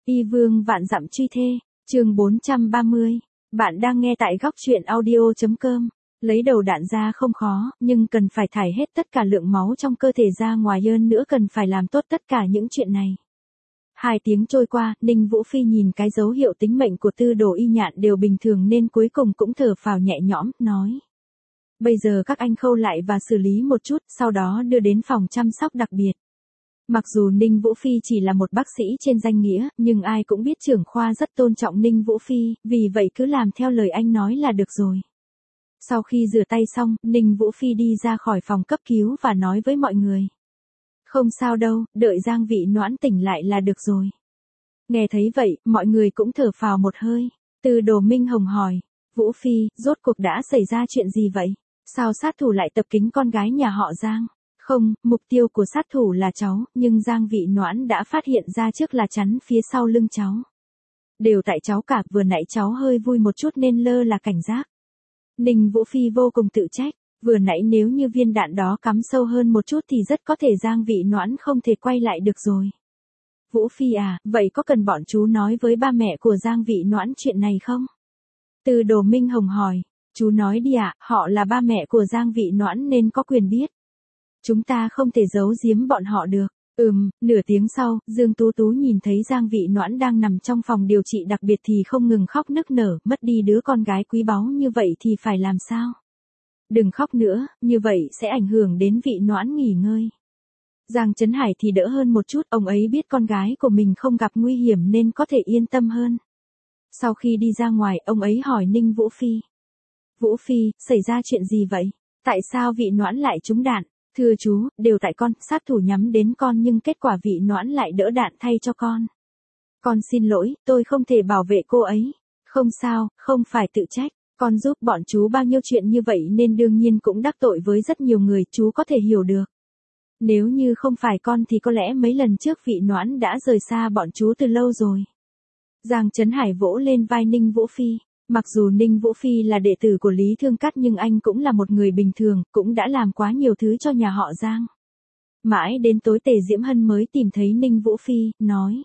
Y vương vạn dặm truy thê, chương 430. Bạn đang nghe tại góc truyện audio.com. Lấy đầu đạn ra không khó, nhưng cần phải thải hết tất cả lượng máu trong cơ thể ra ngoài, hơn nữa cần phải làm tốt tất cả những chuyện này. 2 tiếng trôi qua, Ninh Vũ Phi nhìn cái dấu hiệu tính mệnh của Tư Đồ Y Nhạn đều bình thường nên cuối cùng cũng thở phào nhẹ nhõm, nói. Bây giờ các anh khâu lại và xử lý một chút, sau đó đưa đến phòng chăm sóc đặc biệt. Mặc dù Ninh Vũ Phi chỉ là một bác sĩ trên danh nghĩa, nhưng ai cũng biết trưởng khoa rất tôn trọng Ninh Vũ Phi, vì vậy cứ làm theo lời anh nói là được rồi. Sau khi rửa tay xong, Ninh Vũ Phi đi ra khỏi phòng cấp cứu và nói với mọi người. Không sao đâu, đợi Giang Vị Noãn tỉnh lại là được rồi. Nghe thấy vậy, mọi người cũng thở phào một hơi. Từ Đồ Minh Hồng hỏi, Vũ Phi, rốt cuộc đã xảy ra chuyện gì vậy? Sao sát thủ lại tập kính con gái nhà họ Giang? Không, mục tiêu của sát thủ là cháu, nhưng Giang Vị Noãn đã phát hiện ra trước là chắn phía sau lưng cháu. Đều tại cháu cả, vừa nãy cháu hơi vui một chút nên lơ là cảnh giác. Ninh Vũ Phi vô cùng tự trách, vừa nãy nếu như viên đạn đó cắm sâu hơn một chút thì rất có thể Giang Vị Noãn không thể quay lại được rồi. Vũ Phi à, vậy có cần bọn chú nói với ba mẹ của Giang Vị Noãn chuyện này không? Từ Đồ Minh Hồng hỏi, chú nói đi ạ, họ là ba mẹ của Giang Vị Noãn nên có quyền biết. Chúng ta không thể giấu giếm bọn họ được. Nửa tiếng sau, Dương Tú Tú nhìn thấy Giang Vị Noãn đang nằm trong phòng điều trị đặc biệt thì không ngừng khóc nức nở, mất đi đứa con gái quý báu như vậy thì phải làm sao? Đừng khóc nữa, như vậy sẽ ảnh hưởng đến Vị Noãn nghỉ ngơi. Giang Trấn Hải thì đỡ hơn một chút, ông ấy biết con gái của mình không gặp nguy hiểm nên có thể yên tâm hơn. Sau khi đi ra ngoài, ông ấy hỏi Ninh Vũ Phi. Vũ Phi, xảy ra chuyện gì vậy? Tại sao Vị Noãn lại trúng đạn? Thưa chú, đều tại con, sát thủ nhắm đến con nhưng kết quả Vị Noãn lại đỡ đạn thay cho con. Con xin lỗi, tôi không thể bảo vệ cô ấy. Không sao, không phải tự trách, con giúp bọn chú bao nhiêu chuyện như vậy nên đương nhiên cũng đắc tội với rất nhiều người, chú có thể hiểu được. Nếu như không phải con thì có lẽ mấy lần trước Vị Noãn đã rời xa bọn chú từ lâu rồi. Giang Trấn Hải vỗ lên vai Ninh Vũ Phi. Mặc dù Ninh Vũ Phi là đệ tử của Lý Thương Cát nhưng anh cũng là một người bình thường, cũng đã làm quá nhiều thứ cho nhà họ Giang. Mãi đến tối Tề Diễm Hân mới tìm thấy Ninh Vũ Phi, nói.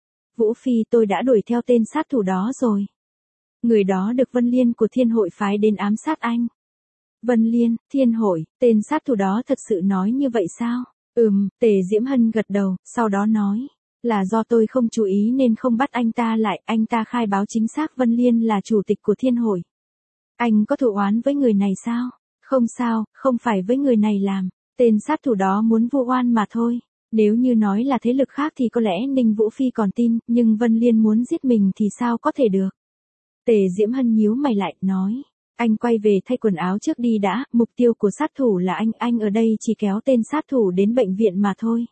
Vũ Phi, tôi đã đuổi theo tên sát thủ đó rồi. Người đó được Vân Liên của Thiên Hội phái đến ám sát anh. Vân Liên, Thiên Hội, tên sát thủ đó thật sự nói như vậy sao? Tề Diễm Hân gật đầu, sau đó nói. Là do tôi không chú ý nên không bắt anh ta lại, anh ta khai báo chính xác Vân Liên là chủ tịch của Thiên Hội. Anh có thù oán với người này sao? Không sao, không phải với người này làm, tên sát thủ đó muốn vu oan mà thôi. Nếu như nói là thế lực khác thì có lẽ Ninh Vũ Phi còn tin, nhưng Vân Liên muốn giết mình thì sao có thể được? Tề Diễm Hân nhíu mày lại, nói. Anh quay về thay quần áo trước đi đã, mục tiêu của sát thủ là anh ở đây chỉ kéo tên sát thủ đến bệnh viện mà thôi.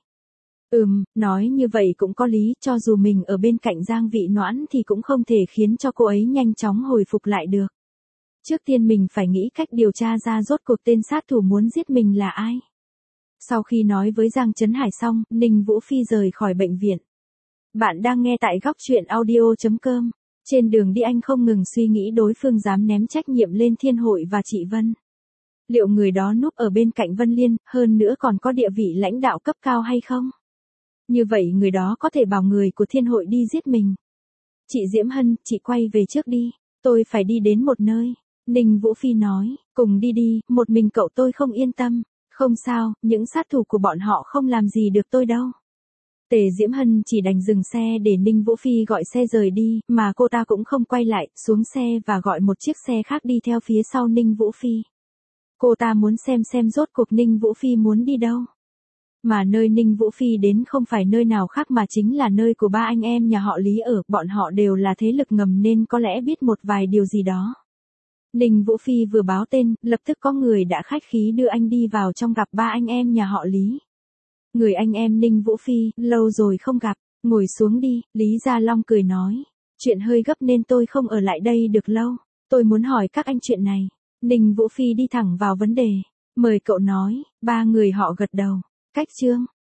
Nói như vậy cũng có lý, cho dù mình ở bên cạnh Giang Vị Noãn thì cũng không thể khiến cho cô ấy nhanh chóng hồi phục lại được. Trước tiên mình phải nghĩ cách điều tra ra rốt cuộc tên sát thủ muốn giết mình là ai. Sau khi nói với Giang Trấn Hải xong, Ninh Vũ Phi rời khỏi bệnh viện. Bạn đang nghe tại góc truyện audio.com. Trên đường đi anh không ngừng suy nghĩ đối phương dám ném trách nhiệm lên Thiên Hội và chị Vân. Liệu người đó núp ở bên cạnh Vân Liên, hơn nữa còn có địa vị lãnh đạo cấp cao hay không? Như vậy người đó có thể bảo người của Thiên Hội đi giết mình. Chị Diễm Hân, chị quay về trước đi, tôi phải đi đến một nơi. Ninh Vũ Phi nói, cùng đi đi, một mình cậu tôi không yên tâm. Không sao, những sát thủ của bọn họ không làm gì được tôi đâu. Tề Diễm Hân chỉ đành dừng xe để Ninh Vũ Phi gọi xe rời đi, mà cô ta cũng không quay lại, xuống xe và gọi một chiếc xe khác đi theo phía sau Ninh Vũ Phi. Cô ta muốn xem rốt cuộc Ninh Vũ Phi muốn đi đâu. Mà nơi Ninh Vũ Phi đến không phải nơi nào khác mà chính là nơi của ba anh em nhà họ Lý ở, bọn họ đều là thế lực ngầm nên có lẽ biết một vài điều gì đó. Ninh Vũ Phi vừa báo tên, lập tức có người đã khách khí đưa anh đi vào trong gặp ba anh em nhà họ Lý. Người anh em Ninh Vũ Phi, lâu rồi không gặp, ngồi xuống đi, Lý Gia Long cười nói. Chuyện hơi gấp nên tôi không ở lại đây được lâu, tôi muốn hỏi các anh chuyện này. Ninh Vũ Phi đi thẳng vào vấn đề, mời cậu nói, ba người họ gật đầu. Cách chương